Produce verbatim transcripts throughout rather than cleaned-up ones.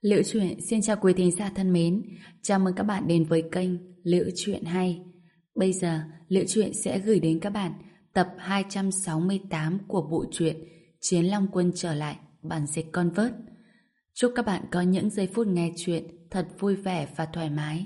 Liễu Chuyện xin chào quý thính giả thân mến, chào mừng các bạn đến với kênh Liễu Chuyện Hay. Bây giờ, Liễu Chuyện sẽ gửi đến các bạn tập hai trăm sáu mươi tám của bộ truyện Chiến Long Quân trở lại, bản dịch Convert. Chúc các bạn có những giây phút nghe chuyện thật vui vẻ và thoải mái.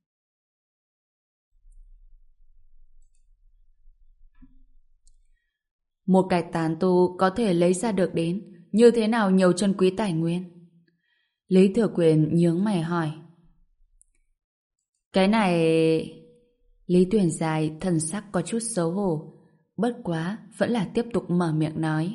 Một cái tán tu có thể lấy ra được đến như thế nào nhiều chân quý tài nguyên? Lý Thừa Quyền nhướng mày hỏi. Cái này... Lý Tuyển Dài thần sắc có chút xấu hổ, bất quá vẫn là tiếp tục mở miệng nói.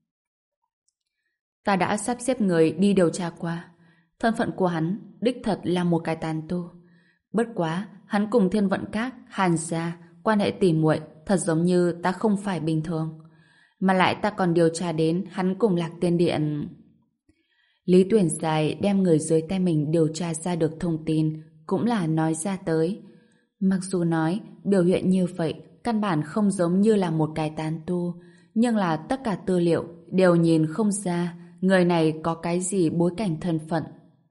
Ta đã sắp xếp người đi điều tra qua. Thân phận của hắn đích thật là một cái tán tu. Bất quá, hắn cùng Thiên Vận Các, Hàn gia quan hệ tỉ muội, thật giống như ta không phải bình thường. Mà lại ta còn điều tra đến hắn cùng Lạc Tiên Điện. Lý Tuyển Dài đem người dưới tay mình điều tra ra được thông tin, cũng là nói ra tới. Mặc dù nói biểu hiện như vậy căn bản không giống như là một cái tán tu, nhưng là tất cả tư liệu đều nhìn không ra người này có cái gì bối cảnh thân phận.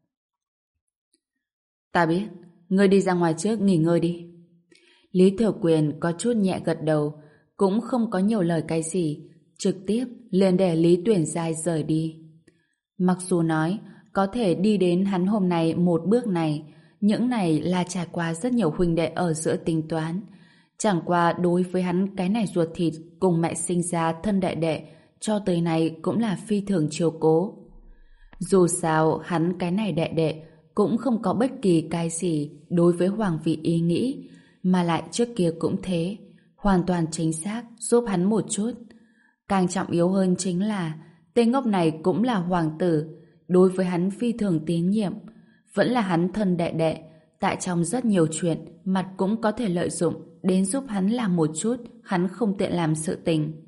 Ta biết, ngươi đi ra ngoài trước nghỉ ngơi đi. Lý Thừa Quyền có chút nhẹ gật đầu, cũng không có nhiều lời cái gì, trực tiếp liền để Lý Tuyển Giai rời đi. Mặc dù nói có thể đi đến hắn hôm nay một bước này, những này là trải qua rất nhiều huynh đệ ở giữa tính toán. Chẳng qua đối với hắn cái này ruột thịt cùng mẹ sinh ra thân đệ đệ cho tới nay cũng là phi thường chiều cố. Dù sao hắn cái này đệ đệ cũng không có bất kỳ cái gì đối với hoàng vị ý nghĩ, mà lại trước kia cũng thế, hoàn toàn chính xác giúp hắn một chút. Càng trọng yếu hơn chính là tên ngốc này cũng là hoàng tử, đối với hắn phi thường tín nhiệm, vẫn là hắn thân đệ đệ, tại trong rất nhiều chuyện mặt cũng có thể lợi dụng đến giúp hắn làm một chút hắn không tiện làm sự tình.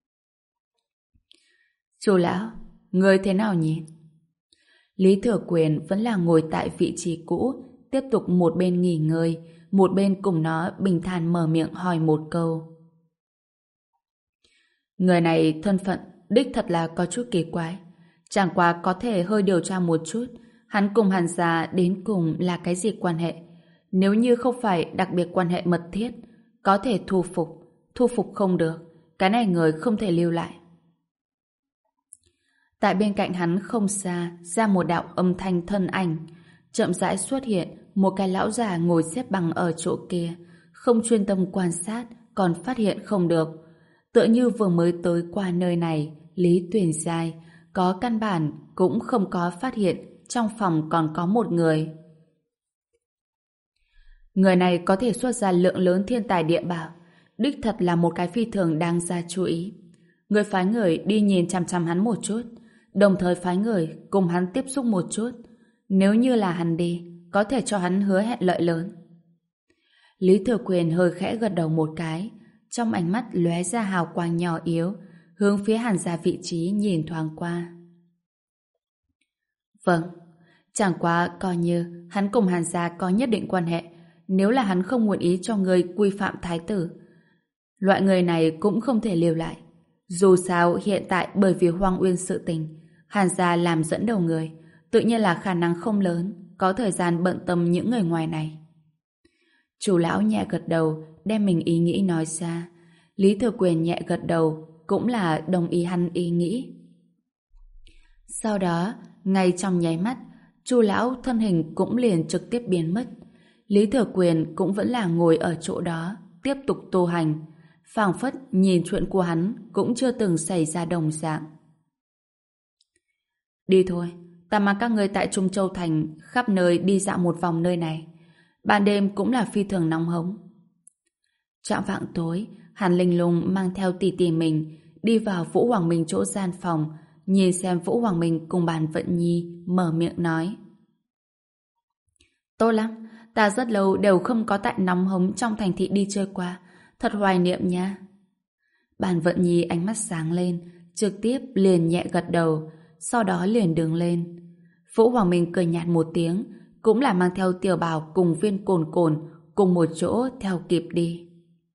Chú lão, người thế nào nhỉ? Lý Thừa Quyền vẫn là ngồi tại vị trí cũ, tiếp tục một bên nghỉ ngơi, một bên cùng nó bình thản mở miệng hỏi một câu. Người này thân phận đích thật là có chút kỳ quái, chẳng qua có thể hơi điều tra một chút hắn cùng Hàn gia đến cùng là cái gì quan hệ. Nếu như không phải đặc biệt quan hệ mật thiết, có thể thu phục, thu phục không được, cái này người không thể lưu lại. Tại bên cạnh hắn không xa ra một đạo âm thanh thân ảnh, chậm rãi xuất hiện một cái lão già ngồi xếp bằng ở chỗ kia, không chuyên tâm quan sát còn phát hiện không được. Tựa như vừa mới tới qua nơi này, Lý Tuyển Giai có căn bản cũng không có phát hiện trong phòng còn có một người. Người này có thể xuất ra lượng lớn thiên tài địa bảo, đích thật là một cái phi thường đáng ra chú ý. Người phái người đi nhìn chằm chằm hắn một chút, đồng thời phái người cùng hắn tiếp xúc một chút. Nếu như là hắn đi, có thể cho hắn hứa hẹn lợi lớn. Lý Thừa Quyền hơi khẽ gật đầu một cái, trong ánh mắt lóe ra hào quang nhỏ yếu, hướng phía Hàn gia vị trí nhìn thoáng qua. Vâng, chẳng qua coi như hắn cùng Hàn gia có nhất định quan hệ, nếu là hắn không nguyện ý cho người quy phạm thái tử, loại người này cũng không thể lưu lại. Dù sao hiện tại bởi vì Hoang Uyên sự tình, Hàn gia làm dẫn đầu người, tự nhiên là khả năng không lớn có thời gian bận tâm những người ngoài này. Chủ lão nhẹ gật đầu, đem mình ý nghĩ nói ra. Lý Thừa Quyền nhẹ gật đầu, cũng là đồng ý hắn ý nghĩ. Sau đó, ngay trong nháy mắt, Chu lão thân hình cũng liền trực tiếp biến mất. Lý Thừa Quyền cũng vẫn là ngồi ở chỗ đó, tiếp tục tu hành, phảng phất nhìn chuyện của hắn cũng chưa từng xảy ra đồng dạng. Đi thôi, ta mang các ngươi tại Trung Châu Thành khắp nơi đi dạo một vòng nơi này. Ban đêm cũng là phi thường nóng hống. Chạng vạng tối, Hàn Linh Lung mang theo tỷ tỷ mình đi vào Vũ Hoàng Minh chỗ gian phòng, nhìn xem Vũ Hoàng Minh cùng Bàn Vận Nhi, mở miệng nói. Tốt lắm, ta rất lâu đều không có tại nóng hống trong thành thị đi chơi qua, thật hoài niệm nha. Bàn Vận Nhi ánh mắt sáng lên, trực tiếp liền nhẹ gật đầu, sau đó liền đứng lên. Vũ Hoàng Minh cười nhạt một tiếng, cũng là mang theo Tiểu Bảo cùng Viên Cồn Cồn cùng một chỗ theo kịp đi.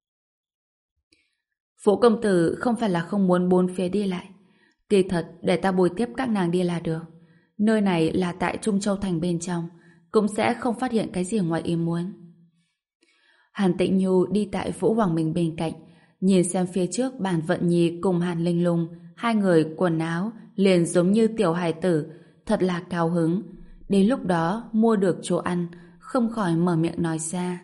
Vũ công tử không phải là không muốn bốn phía đi lại, kỳ thật để ta bồi tiếp các nàng đi là được. Nơi này là tại Trung Châu Thành bên trong, cũng sẽ không phát hiện cái gì ngoài ý muốn. Hàn Tĩnh Nhu đi tại Vũ Hoàng Minh bên cạnh, nhìn xem phía trước Bàn Vận Nhi cùng Hàn Linh Lung, hai người quần áo liền giống như tiểu hài tử, thật là cao hứng. Đến lúc đó mua được chỗ ăn, không khỏi mở miệng nói ra.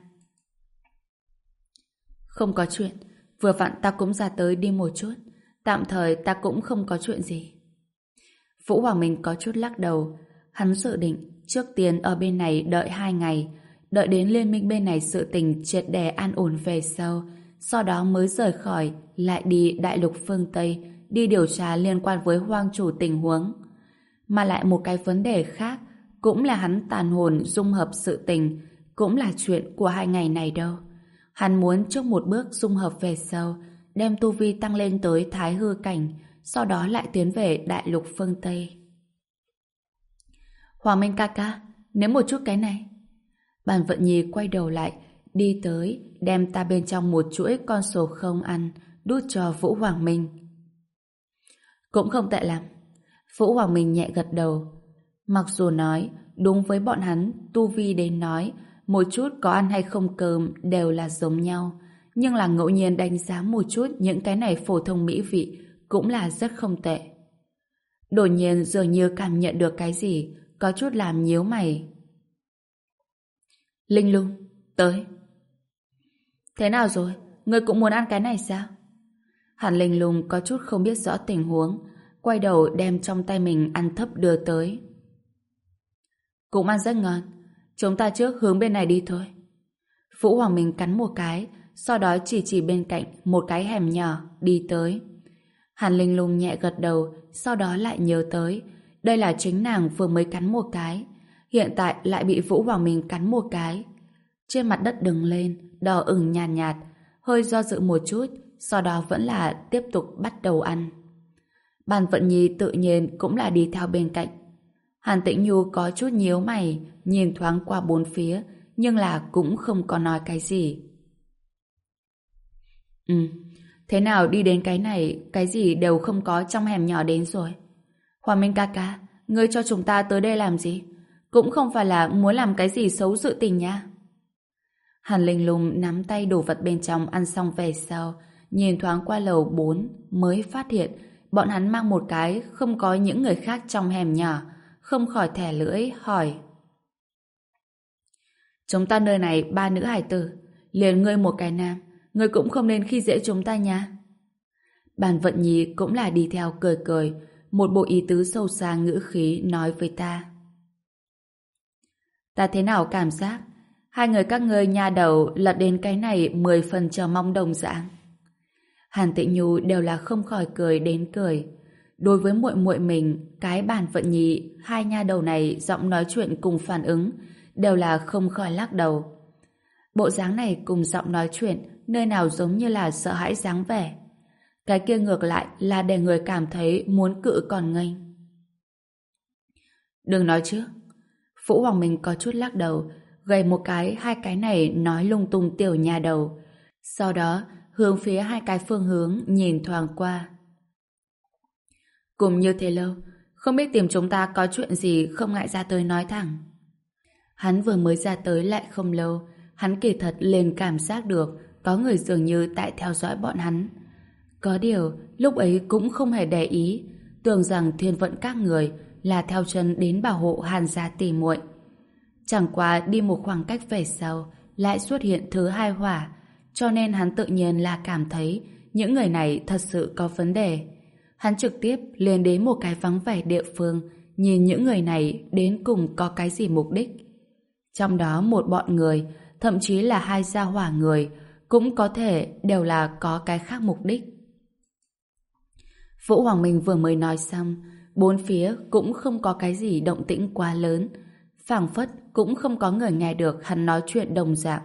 Không có chuyện, vừa vặn ta cũng ra tới đi một chút, tạm thời ta cũng không có chuyện gì. Vũ Hoàng Minh có chút lắc đầu, hắn dự định trước tiên ở bên này đợi hai ngày, đợi đến liên minh bên này sự tình triệt để an ổn về sau, sau đó mới rời khỏi, lại đi đại lục phương Tây, đi điều tra liên quan với hoang chủ tình huống. Mà lại một cái vấn đề khác, cũng là hắn tàn hồn dung hợp sự tình, cũng là chuyện của hai ngày này đâu. Hắn muốn trước một bước dung hợp về sau, đem tu vi tăng lên tới thái hư cảnh, sau đó lại tiến về đại lục phương Tây. Hoàng Minh ca ca, nếm một chút cái này. Bàn Vận Nhi quay đầu lại, đi tới, đem ta bên trong một chuỗi con số không ăn, đút cho Vũ Hoàng Minh. Cũng không tệ lắm. Vũ Hoàng Minh nhẹ gật đầu. Mặc dù nói, đúng với bọn hắn, tu vi đến nói, một chút có ăn hay không cơm đều là giống nhau, nhưng là ngẫu nhiên đánh giá một chút những cái này phổ thông mỹ vị cũng là rất không tệ. Đột nhiên dường như cảm nhận được cái gì, có chút làm nhíu mày. Linh Lung, tới. Thế nào rồi? Ngươi cũng muốn ăn cái này sao? Hàn Linh Lung có chút không biết rõ tình huống, quay đầu đem trong tay mình ăn thấp đưa tới. Cũng ăn rất ngon. Chúng ta trước hướng bên này đi thôi. Vũ Hoàng Minh cắn một cái, sau đó chỉ chỉ bên cạnh một cái hẻm nhỏ đi tới. Hàn Linh Lung nhẹ gật đầu, sau đó lại nhớ tới đây là chính nàng vừa mới cắn một cái, hiện tại lại bị Vũ Hoàng Minh cắn một cái. Trên mặt đất đứng lên, đỏ ửng nhàn nhạt, nhạt, hơi do dự một chút, sau đó vẫn là tiếp tục bắt đầu ăn. Bàn Vận Nhi tự nhiên cũng là đi theo bên cạnh. Hàn Tĩnh Nhu có chút nhíu mày, nhìn thoáng qua bốn phía, nhưng là cũng không có nói cái gì. Ừ, thế nào đi đến cái này, cái gì đều không có trong hẻm nhỏ đến rồi. Hoàng Minh ca ca, ngươi cho chúng ta tới đây làm gì? Cũng không phải là muốn làm cái gì xấu sự tình nha. Hàn Linh Lung nắm tay đồ vật bên trong ăn xong về sau, nhìn thoáng qua lầu bốn mới phát hiện bọn hắn mang một cái không có những người khác trong hẻm nhỏ, không khỏi thẻ lưỡi hỏi. Chúng ta nơi này ba nữ hải tử, liền ngươi một cái nam, ngươi cũng không nên khi dễ chúng ta nha. Bàn Vận Nhi cũng là đi theo cười cười, một bộ ý tứ sâu xa ngữ khí nói với ta. Ta thế nào cảm giác hai người các ngươi nha đầu lật đến cái này mười phần chờ mong đồng dạng. Hàn Tĩnh Nhu đều là không khỏi cười đến cười. Đối với muội muội mình, cái Bàn Vận Nhi, hai nha đầu này giọng nói chuyện cùng phản ứng đều là không khỏi lắc đầu. Bộ dáng này cùng giọng nói chuyện nơi nào giống như là sợ hãi dáng vẻ. Cái kia ngược lại là để người cảm thấy muốn cự còn nghênh. Đừng nói trước. Vũ Hoàng Minh có chút lắc đầu, gầy một cái hai cái này nói lung tung tiểu nhà đầu. Sau đó hướng phía hai cái phương hướng nhìn thoáng qua. Cùng như thế lâu, không biết tìm chúng ta có chuyện gì không ngại ra tới nói thẳng. Hắn vừa mới ra tới lại không lâu, hắn kỳ thật liền cảm giác được có người dường như tại theo dõi bọn hắn. Có điều, lúc ấy cũng không hề để ý, tưởng rằng thiên vận các người là theo chân đến bảo hộ Hàn gia tỷ muội. Chẳng qua đi một khoảng cách về sau, lại xuất hiện thứ hai hỏa, cho nên hắn tự nhiên là cảm thấy những người này thật sự có vấn đề. Hắn trực tiếp liền đến một cái vắng vẻ địa phương, nhìn những người này đến cùng có cái gì mục đích. Trong đó một bọn người, thậm chí là hai gia hỏa người, cũng có thể đều là có cái khác mục đích. Vũ Hoàng Minh vừa mới nói xong, bốn phía cũng không có cái gì động tĩnh quá lớn, phảng phất cũng không có người nghe được hắn nói chuyện đồng dạng.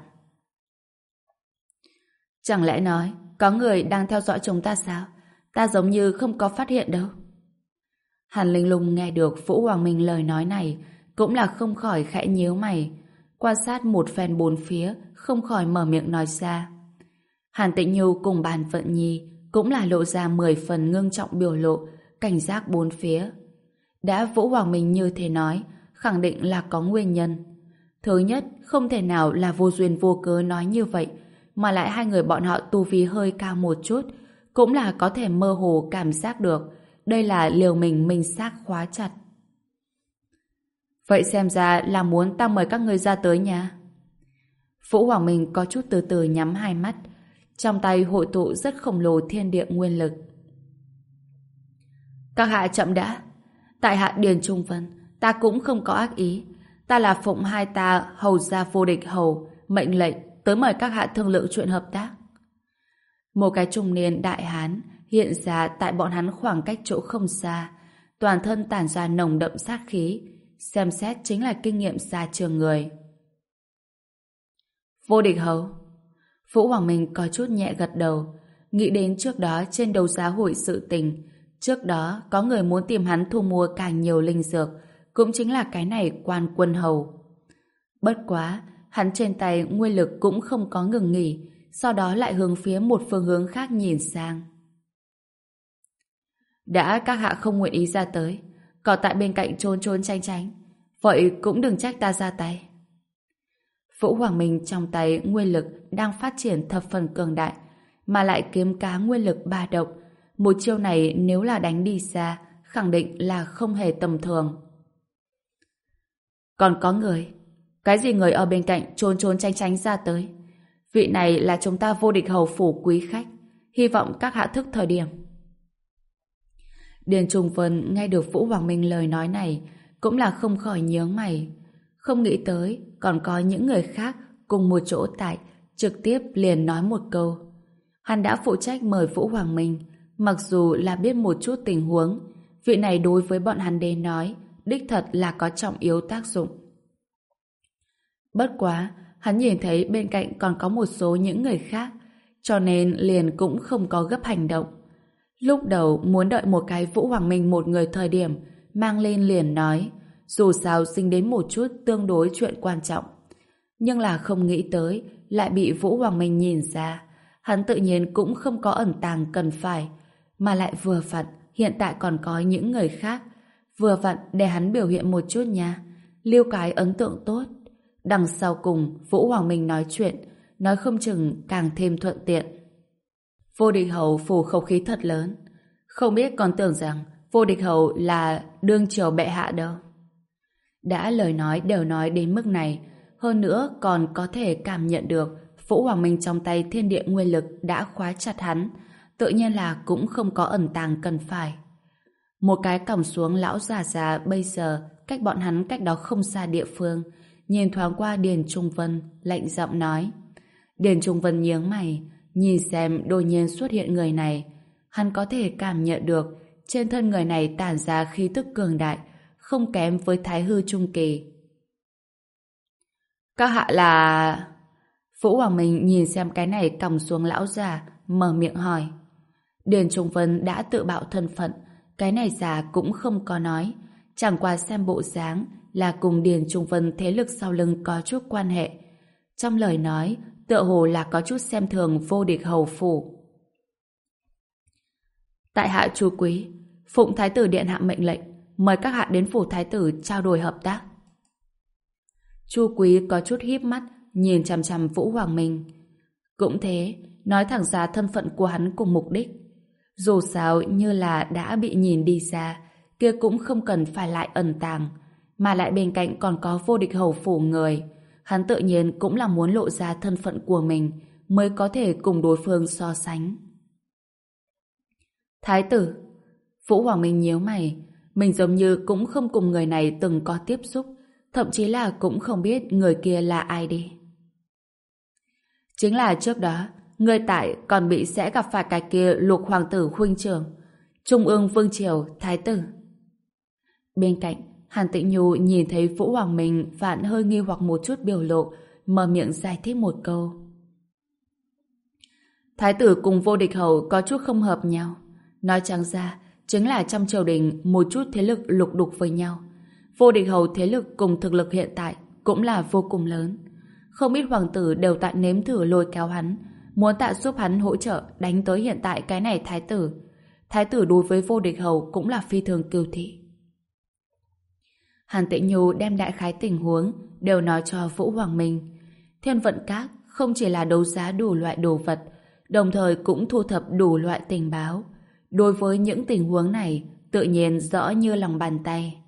Chẳng lẽ nói có người đang theo dõi chúng ta sao? Ta giống như không có phát hiện đâu. Hàn Linh Lung nghe được Vũ Hoàng Minh lời nói này, cũng là không khỏi khẽ nhíu mày, quan sát một phen bốn phía, không khỏi mở miệng nói ra. Hàn Tĩnh Nhu cùng Bàn Vận Nhi cũng là lộ ra mười phần ngưng trọng biểu lộ, cảnh giác bốn phía. Đã Vũ Hoàng Minh như thế nói, khẳng định là có nguyên nhân. Thứ nhất, không thể nào là vô duyên vô cớ nói như vậy, mà lại hai người bọn họ tu vi hơi cao một chút, cũng là có thể mơ hồ cảm giác được. Đây là liều mình minh xác khóa chặt. Vậy xem ra là muốn ta mời các ngươi ra tới nhà. Vũ Hoàng Minh có chút từ từ nhắm hai mắt, trong tay hội tụ rất khổng lồ thiên địa nguyên lực. Các hạ chậm đã. Tại hạ Điền Trung Vân, ta cũng không có ác ý. Ta là phụng hai ta hầu gia vô địch hầu, mệnh lệnh tới mời các hạ thương lượng chuyện hợp tác. Một cái trung niên đại hán hiện ra tại bọn hắn khoảng cách chỗ không xa, toàn thân tản ra nồng đậm sát khí, xem xét chính là kinh nghiệm xa trường người. Vô địch hầu. Vũ Hoàng Minh có chút nhẹ gật đầu, nghĩ đến trước đó trên đấu giá hội sự tình, trước đó có người muốn tìm hắn thu mua càng nhiều linh dược, cũng chính là cái này Quan Quân hầu. Bất quá, hắn trên tay nguyên lực cũng không có ngừng nghỉ, sau đó lại hướng phía một phương hướng khác nhìn sang. Đã các hạ không nguyện ý ra tới, còn tại bên cạnh trốn trốn tránh tránh, vậy cũng đừng trách ta ra tay. Vũ Hoàng Minh trong tay nguyên lực đang phát triển thập phần cường đại, mà lại kiếm cá nguyên lực ba động. Một chiêu này nếu là đánh đi xa, khẳng định là không hề tầm thường. Còn có người, cái gì người ở bên cạnh trốn trốn tránh tránh ra tới? Vị này là chúng ta vô địch hầu phủ quý khách, hy vọng các hạ thức thời điểm. Điền Trung Vân nghe được Vũ Hoàng Minh lời nói này, cũng là không khỏi nhướng mày. Không nghĩ tới còn có những người khác cùng một chỗ tại, trực tiếp liền nói một câu. Hắn đã phụ trách mời Vũ Hoàng Minh, mặc dù là biết một chút tình huống, vị này đối với bọn hắn đến nói, đích thật là có trọng yếu tác dụng. Bất quá, hắn nhìn thấy bên cạnh còn có một số những người khác, cho nên liền cũng không có gấp hành động. Lúc đầu muốn đợi một cái Vũ Hoàng Minh một người thời điểm, mang lên liền nói, dù sao dính đến một chút tương đối chuyện quan trọng. Nhưng là không nghĩ tới, lại bị Vũ Hoàng Minh nhìn ra. Hắn tự nhiên cũng không có ẩn tàng cần phải, mà lại vừa vặn hiện tại còn có những người khác. Vừa vặn để hắn biểu hiện một chút nha, lưu cái ấn tượng tốt. Đằng sau cùng Vũ Hoàng Minh nói chuyện, nói không chừng càng thêm thuận tiện. Vô địch hầu phủ khẩu khí thật lớn, không biết còn tưởng rằng vô địch hầu là đương triều bệ hạ đâu. Đã lời nói đều nói đến mức này, hơn nữa còn có thể cảm nhận được Vũ Hoàng Minh trong tay thiên địa nguyên lực đã khóa chặt hắn, tự nhiên là cũng không có ẩn tàng cần phải. Một cái còng xuống lão già già bây giờ cách bọn hắn cách đó không xa địa phương, nhìn thoáng qua Điền Trung Vân, lạnh giọng nói. Điền Trung Vân nhướng mày, nhìn xem đột nhiên xuất hiện người này. Hắn có thể cảm nhận được trên thân người này tản ra khí tức cường đại, không kém với Thái Hư Trung Kỳ. Các hạ là... Vũ Hoàng Minh nhìn xem cái này còng xuống lão già, mở miệng hỏi. Điền Trung Vân đã tự bạo thân phận, cái này già cũng không có nói, chẳng qua xem bộ dáng là cùng Điền Trung Vân thế lực sau lưng có chút quan hệ. Trong lời nói, tựa hồ là có chút xem thường vô địch hầu phủ. Tại hạ Chu Quý, phụng Thái tử điện hạ mệnh lệnh, mời các hạ đến phủ Thái tử trao đổi hợp tác. Chu Quý có chút híp mắt, nhìn chằm chằm Vũ Hoàng Minh. Cũng thế, nói thẳng ra thân phận của hắn cùng mục đích. Dù sao như là đã bị nhìn đi ra, kia cũng không cần phải lại ẩn tàng, mà lại bên cạnh còn có vô địch hầu phủ người. Hắn tự nhiên cũng là muốn lộ ra thân phận của mình, mới có thể cùng đối phương so sánh. Thái tử. Vũ Hoàng Minh nhíu mày, mình giống như cũng không cùng người này từng có tiếp xúc, thậm chí là cũng không biết người kia là ai đi. Chính là trước đó, người tại còn bị sẽ gặp phải cái kia Lục hoàng tử huynh trưởng, Trung ương vương triều thái tử. Bên cạnh, Hàn Tĩnh Nhu nhìn thấy Vũ Hoàng Minh vạn hơi nghi hoặc một chút biểu lộ, mở miệng giải thích một câu. Thái tử cùng vô địch hầu có chút không hợp nhau. Nói trắng ra, chính là trong triều đình một chút thế lực lục đục với nhau. Vô địch hầu thế lực cùng thực lực hiện tại cũng là vô cùng lớn. Không ít hoàng tử đều tại nếm thử lôi kéo hắn, muốn tạ giúp hắn hỗ trợ đánh tới hiện tại cái này thái tử. Thái tử đối với vô địch hầu cũng là phi thường kiêu thị. Hàn Tĩnh Nhu đem đại khái tình huống đều nói cho Vũ Hoàng Minh. Thiên Vận Các không chỉ là đấu giá đủ loại đồ vật, đồng thời cũng thu thập đủ loại tình báo. Đối với những tình huống này, tự nhiên rõ như lòng bàn tay.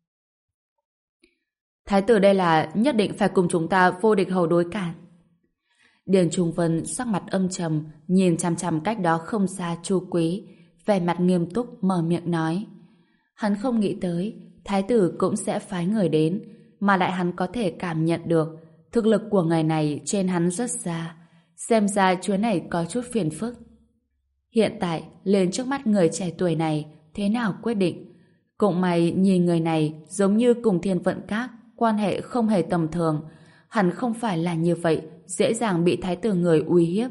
Thái tử đây là nhất định phải cùng chúng ta vô địch hầu đối cản. Điền Trung Vân sắc mặt âm trầm, nhìn chằm chằm cách đó không xa Chu Quý, vẻ mặt nghiêm túc mở miệng nói. Hắn không nghĩ tới Thái tử cũng sẽ phái người đến, mà lại hắn có thể cảm nhận được thực lực của người này trên hắn rất xa. Xem ra chuyến này có chút phiền phức. Hiện tại, lên trước mắt người trẻ tuổi này, thế nào quyết định? Cũng may nhìn người này giống như cùng Thiên Vận Các, quan hệ không hề tầm thường. Hẳn không phải là như vậy, dễ dàng bị thái tử người uy hiếp.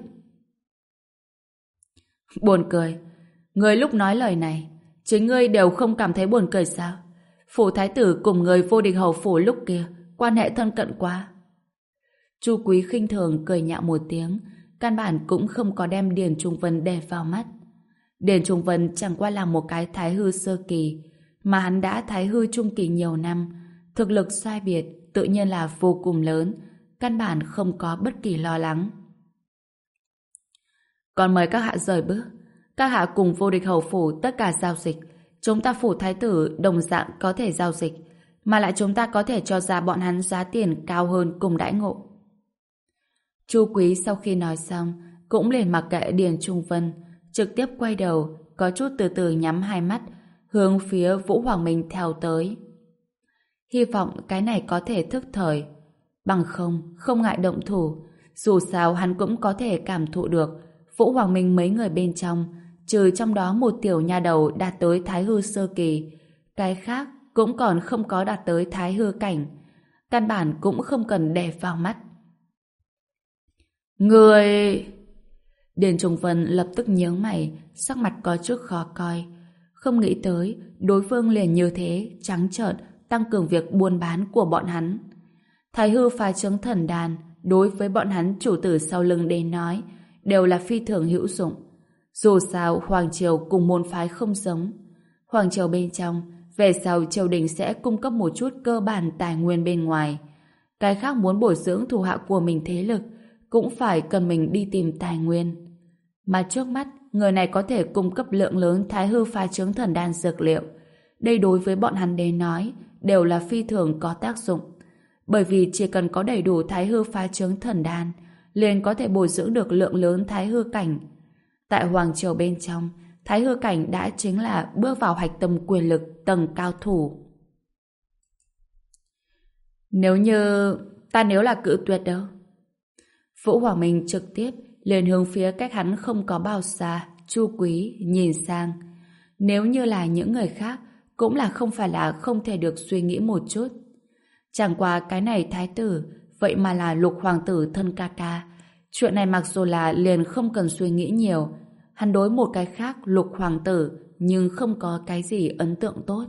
Buồn cười. Người lúc nói lời này, chính ngươi đều không cảm thấy buồn cười sao? Phủ thái tử cùng người vô địch hầu phủ lúc kia, quan hệ thân cận quá. Chu Quý khinh thường cười nhạo một tiếng, căn bản cũng không có đem Điền Trung Vân để vào mắt. Điền Trung Vân chẳng qua là một cái thái hư sơ kỳ, mà hắn đã thái hư trung kỳ nhiều năm, thực lực sai biệt tự nhiên là vô cùng lớn, căn bản không có bất kỳ lo lắng. Còn mời các hạ rời bước, các hạ cùng vô địch hầu phủ tất cả giao dịch, chúng ta phủ thái tử đồng dạng có thể giao dịch, mà lại chúng ta có thể cho ra bọn hắn giá tiền cao hơn cùng đãi ngộ. Chu Quý sau khi nói xong, cũng liền mặc kệ Điền Trung Vân, trực tiếp quay đầu, có chút từ từ nhắm hai mắt, hướng phía Vũ Hoàng Minh theo tới. Hy vọng cái này có thể thức thời. Bằng không, không ngại động thủ. Dù sao hắn cũng có thể cảm thụ được Vũ Hoàng Minh mấy người bên trong, trừ trong đó một tiểu nha đầu đạt tới thái hư sơ kỳ, cái khác cũng còn không có đạt tới thái hư cảnh. Căn bản cũng không cần để vào mắt. Người... Điền Trung Vân lập tức nhướng mày, sắc mặt có chút khó coi. Không nghĩ tới, đối phương liền như thế, trắng trợn, tăng cường việc buôn bán của bọn hắn. Thái hư phá trướng thần đàn, đối với bọn hắn chủ tử sau lưng đến nói, đều là phi thường hữu dụng. Dù sao, Hoàng Triều cùng môn phái không giống. Hoàng Triều bên trong, về sau triều đình sẽ cung cấp một chút cơ bản tài nguyên bên ngoài. Cái khác muốn bồi dưỡng thủ hạ của mình thế lực, cũng phải cần mình đi tìm tài nguyên. Mà trước mắt, người này có thể cung cấp lượng lớn thái hư phá trướng thần đan dược liệu. Đây đối với bọn hắn đến nói, đều là phi thường có tác dụng. Bởi vì chỉ cần có đầy đủ thái hư phá trướng thần đan, liền có thể bồi dưỡng được lượng lớn thái hư cảnh. Tại Hoàng Triều bên trong, thái hư cảnh đã chính là bước vào hạch tâm quyền lực tầng cao thủ. Nếu như... ta nếu là cự tuyệt đâu? Vũ Hoàng Minh trực tiếp liền hướng phía cách hắn không có bao xa, Chu Quý nhìn sang. Nếu như là những người khác, cũng là không phải là không thể được suy nghĩ một chút. Chẳng qua cái này thái tử, vậy mà là lục hoàng tử thân ca ca. Chuyện này mặc dù là liền không cần suy nghĩ nhiều, hắn đối một cái khác lục hoàng tử, nhưng không có cái gì ấn tượng tốt.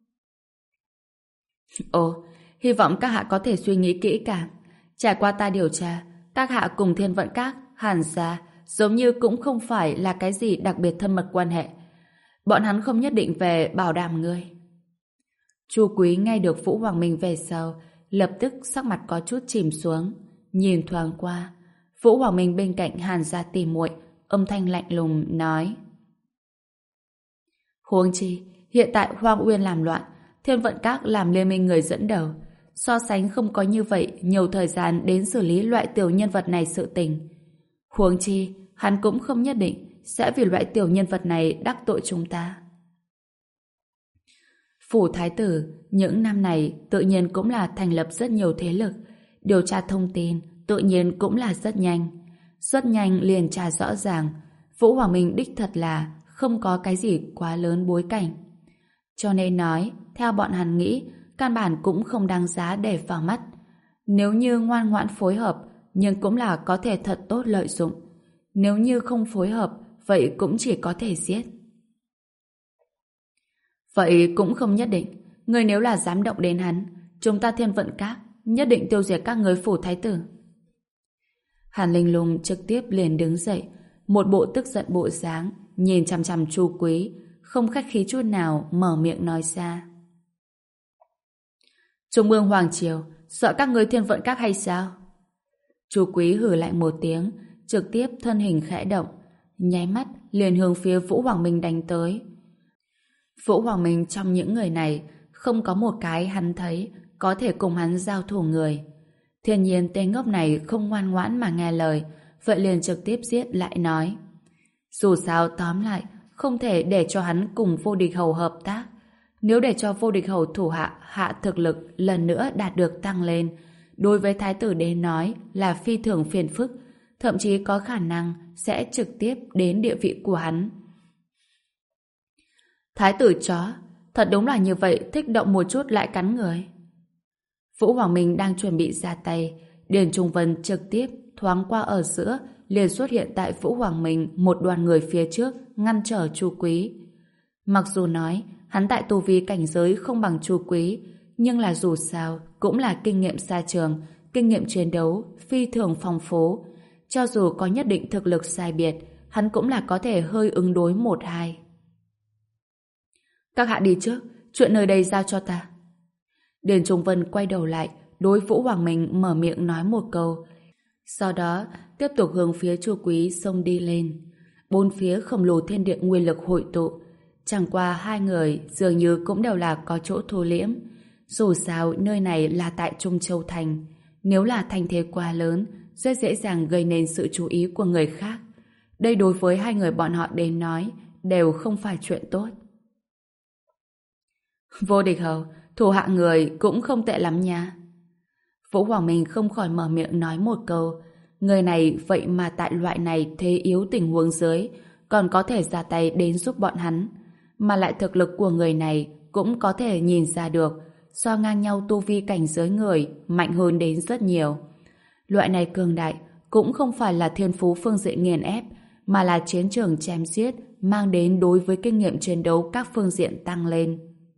Ồ, hy vọng các hạ có thể suy nghĩ kỹ càng. Trải qua ta điều tra, các hạ cùng Thiên Vận Các, Hàn gia giống như cũng không phải là cái gì đặc biệt thân mật quan hệ. Bọn hắn không nhất định về bảo đảm ngươi. Chu Quý nghe được Vũ Hoàng Minh về sau, lập tức sắc mặt có chút chìm xuống, nhìn thoáng qua. Vũ Hoàng Minh bên cạnh Hàn gia tỉ muội, âm thanh lạnh lùng nói: Huống chi, hiện tại Hoang Uyên làm loạn, Thiên Vận Các làm liên minh người dẫn đầu, so sánh không có như vậy nhiều thời gian đến xử lý loại tiểu nhân vật này sự tình. Huống chi, hắn cũng không nhất định sẽ vì loại tiểu nhân vật này đắc tội chúng ta. Phủ Thái tử những năm này tự nhiên cũng là thành lập rất nhiều thế lực, điều tra thông tin tự nhiên cũng là rất nhanh. Rất nhanh liền tra rõ ràng Vũ Hoàng Minh đích thật là không có cái gì quá lớn bối cảnh. Cho nên nói, theo bọn hắn nghĩ, căn bản cũng không đáng giá để vào mắt. Nếu như ngoan ngoãn phối hợp, nhưng cũng là có thể thật tốt lợi dụng. Nếu như không phối hợp, vậy cũng chỉ có thể giết. Vậy cũng không nhất định. Người nếu là dám động đến hắn, chúng ta Thiên Vận Các nhất định tiêu diệt các người phủ thái tử. Hàn Linh Lung trực tiếp liền đứng dậy, một bộ tức giận bộ dáng, nhìn chằm chằm Chu Quý, không khách khí chút nào mở miệng nói ra. Trung ương Hoàng Triều, sợ các ngươi thiên vận các hay sao? Chu Quý hừ lại một tiếng, trực tiếp thân hình khẽ động, nháy mắt liền hướng phía Vũ Hoàng Minh đánh tới. Vũ Hoàng Minh trong những người này không có một cái hắn thấy có thể cùng hắn giao thủ người. Thiên nhiên tên ngốc này không ngoan ngoãn mà nghe lời, vậy liền trực tiếp giết lại nói. Dù sao tóm lại, không thể để cho hắn cùng Vô Địch Hầu hợp tác. Nếu để cho Vô Địch Hầu thủ hạ hạ thực lực lần nữa đạt được tăng lên, đối với Thái tử đến nói là phi thường phiền phức, thậm chí có khả năng sẽ trực tiếp đến địa vị của hắn. Thái tử chó, thật đúng là như vậy, thích động một chút lại cắn người. Vũ Hoàng Minh đang chuẩn bị ra tay, Điền Trung Vân trực tiếp thoáng qua ở giữa, liền xuất hiện tại Vũ Hoàng Minh một đoàn người phía trước, ngăn trở Chu Quý. Mặc dù nói hắn tại tu vi cảnh giới không bằng Chu Quý, nhưng là dù sao cũng là kinh nghiệm xa trường, kinh nghiệm chiến đấu phi thường phong phú. Cho dù có nhất định thực lực sai biệt, hắn cũng là có thể hơi ứng đối một hai. Các hạ đi trước, chuyện nơi đây giao cho ta. Điền Trung Vân quay đầu lại, đối Vũ Hoàng Minh mở miệng nói một câu. Sau đó, tiếp tục hướng phía Chu Quý xông đi lên. Bốn phía khổng lồ thiên địa nguyên lực hội tụ. Chẳng qua hai người dường như cũng đều là có chỗ thu liễm. Dù sao, nơi này là tại Trung Châu Thành. Nếu là thành thế quá lớn, rất dễ dàng gây nên sự chú ý của người khác. Đây đối với hai người bọn họ đến nói, đều không phải chuyện tốt. Vô Địch Hầu, thủ hạ người cũng không tệ lắm nha. Vũ Hoàng Minh không khỏi mở miệng nói một câu. Người này vậy mà tại loại này thế yếu tình huống dưới còn có thể ra tay đến giúp bọn hắn. Mà lại thực lực của người này cũng có thể nhìn ra được, so ngang nhau tu vi cảnh giới người mạnh hơn đến rất nhiều. Loại này cường đại cũng không phải là thiên phú phương diện nghiền ép, mà là chiến trường chém giết mang đến đối với kinh nghiệm chiến đấu các phương diện tăng lên.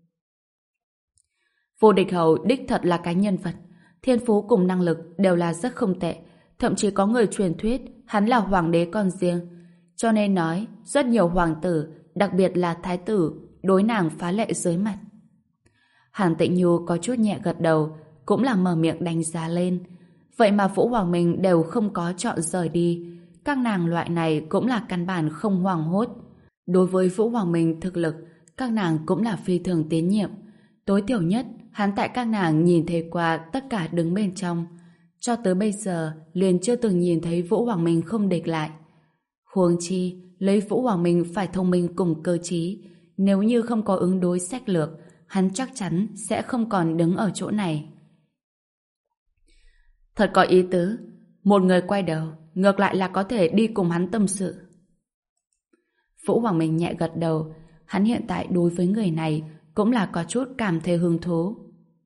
Vô Địch Hầu đích thật là cái nhân vật, thiên phú cùng năng lực đều là rất không tệ, thậm chí có người truyền thuyết hắn là hoàng đế con riêng, cho nên nói rất nhiều hoàng tử, đặc biệt là thái tử, đối nàng phá lệ dưới mặt. Hàn Tịnh Nhu có chút nhẹ gật đầu, cũng là mở miệng đánh giá lên. Vậy mà Vũ Hoàng Minh đều không có chọn rời đi, các nàng loại này cũng là căn bản không hoảng hốt. Đối với Vũ Hoàng Minh thực lực, các nàng cũng là phi thường tín nhiệm. Tối thiểu nhất, hắn tại các nàng nhìn thấy qua tất cả đứng bên trong. Cho tới bây giờ, liền chưa từng nhìn thấy Vũ Hoàng Minh không địch lại. Huống chi, lấy Vũ Hoàng Minh phải thông minh cùng cơ trí. Nếu như không có ứng đối sách lược, hắn chắc chắn sẽ không còn đứng ở chỗ này. Thật có ý tứ. Một người quay đầu, ngược lại là có thể đi cùng hắn tâm sự. Vũ Hoàng Minh nhẹ gật đầu. Hắn hiện tại đối với người này cũng là có chút cảm thấy hứng thú.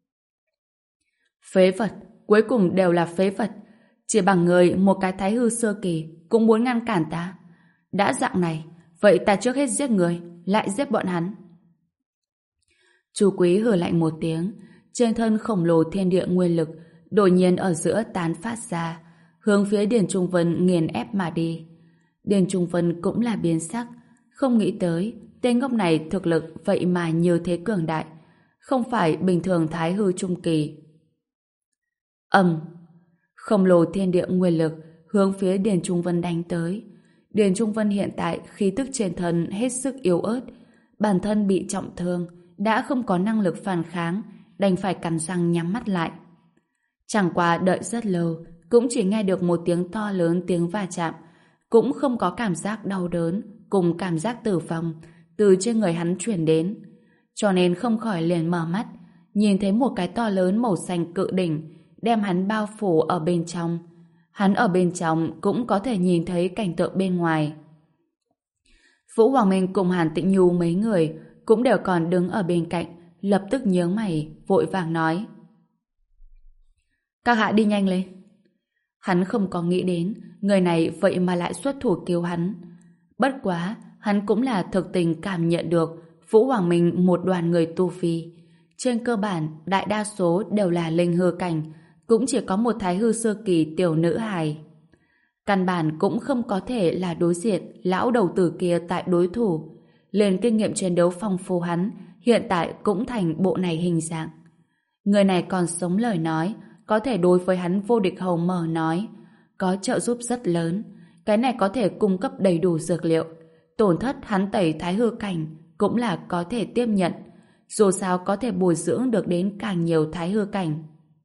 Phế vật, cuối cùng đều là phế vật. Chỉ bằng người một cái thái hư sơ kỳ cũng muốn ngăn cản ta. Đã dạng này, vậy ta trước hết giết người, lại giết bọn hắn. Chu Quý hừ lạnh một tiếng, trên thân khổng lồ thiên địa nguyên lực đột nhiên ở giữa tán phát ra, hướng phía Điền Trung Vân nghiền ép mà đi. Điền Trung Vân cũng là biến sắc, không nghĩ tới tên ngốc này thực lực vậy mà như thế cường đại, không phải bình thường thái hư trung kỳ. Ầm, khổng lồ thiên địa nguyên lực hướng phía Điền Trung Vân đánh tới. Điền Trung Vân hiện tại khí tức trên thân hết sức yếu ớt, bản thân bị trọng thương, đã không có năng lực phản kháng, đành phải cắn răng nhắm mắt lại. Chẳng qua đợi rất lâu, cũng chỉ nghe được một tiếng to lớn tiếng va chạm, cũng không có cảm giác đau đớn cùng cảm giác tử vong từ trên người hắn truyền đến, cho nên không khỏi liền mở mắt, nhìn thấy một cái to lớn màu xanh cự đỉnh đem hắn bao phủ ở bên trong. Hắn ở bên trong cũng có thể nhìn thấy cảnh tượng bên ngoài. Vũ Hoàng Minh cùng Hàn Tịnh Nhu mấy người cũng đều còn đứng ở bên cạnh, lập tức nhướng mày, vội vàng nói: các hạ đi nhanh lên. Hắn không có nghĩ đến người này vậy mà lại xuất thủ cứu hắn. Bất quá, hắn cũng là thực tình cảm nhận được Vũ Hoàng Minh một đoàn người tu vi. Trên cơ bản, đại đa số đều là linh hư cảnh, cũng chỉ có một thái hư sơ kỳ tiểu nữ hài. Căn bản cũng không có thể là đối diện lão đầu tử kia tại đối thủ. Liền kinh nghiệm chiến đấu phong phú hắn, hiện tại cũng thành bộ này hình dạng. Người này còn sống lời nói, có thể đối với hắn vô địch hầu mở nói, có trợ giúp rất lớn. Cái này có thể cung cấp đầy đủ dược liệu. Tổn thất hắn tẩy thái hư cảnh cũng là có thể tiếp nhận. Dù sao có thể bồi dưỡng được đến càng nhiều thái hư cảnh.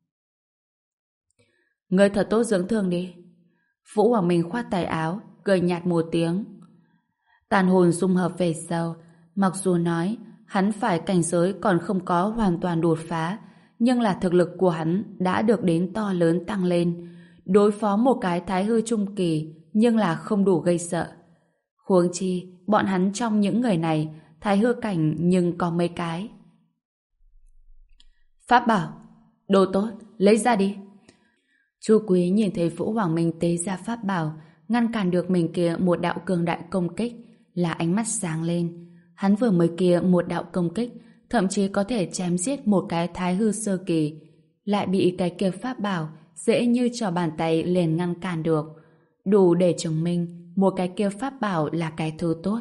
Ngươi thật tốt dưỡng thương đi. Vũ Hoàng Minh khoát tay áo, cười nhạt một tiếng. Tàn hồn dung hợp về sau, mặc dù nói hắn phải cảnh giới còn không có hoàn toàn đột phá, nhưng là thực lực của hắn đã được đến to lớn tăng lên. Đối phó một cái thái hư trung kỳ, nhưng là không đủ gây sợ. Huống chi, bọn hắn trong những người này, thái hư cảnh nhưng có mấy cái. Pháp bảo, đồ tốt, lấy ra đi. Chu Quý nhìn thấy Vũ Hoàng Minh tế ra pháp bảo, ngăn cản được mình kia một đạo cường đại công kích, là ánh mắt sáng lên. Hắn vừa mới kia một đạo công kích, thậm chí có thể chém giết một cái thái hư sơ kỳ, lại bị cái kia pháp bảo dễ như trò bàn tay liền ngăn cản được. Đủ để chứng minh một cái kia pháp bảo là cái thứ tốt.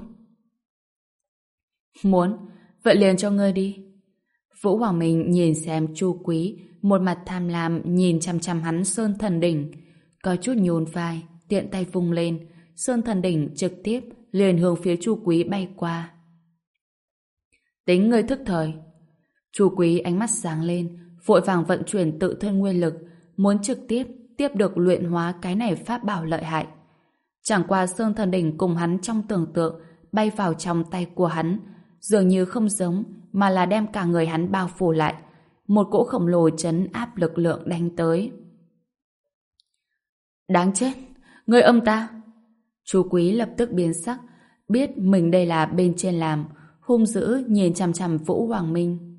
Muốn, vậy liền cho ngươi đi. Vũ Hoàng Minh nhìn xem Chu Quý, một mặt tham lam nhìn chăm chăm hắn Sơn Thần Đỉnh, có chút nhún vai, tiện tay vung lên, Sơn Thần Đỉnh trực tiếp liền hướng phía Chu Quý bay qua. Tính ngươi thức thời. Chu Quý ánh mắt sáng lên, vội vàng vận chuyển tự thân nguyên lực, muốn trực tiếp tiếp được luyện hóa cái này pháp bảo lợi hại. Chẳng qua Sơn Thần Đỉnh cùng hắn trong tưởng tượng bay vào trong tay của hắn, dường như không giống, mà là đem cả người hắn bao phủ lại. Một cỗ khổng lồ trấn áp lực lượng đánh tới. Đáng chết! Ngươi âm ta! Chú Quý lập tức biến sắc, biết mình đây là bên trên làm, hung dữ nhìn chằm chằm Vũ Hoàng Minh.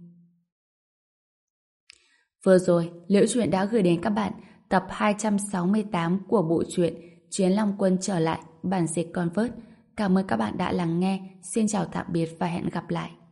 Vừa rồi, Liễu Chuyện đã gửi đến các bạn tập hai trăm sáu mươi tám của bộ truyện Chiến Long Quân trở lại, bản dịch Convert. Cảm ơn các bạn đã lắng nghe. Xin chào tạm biệt và hẹn gặp lại.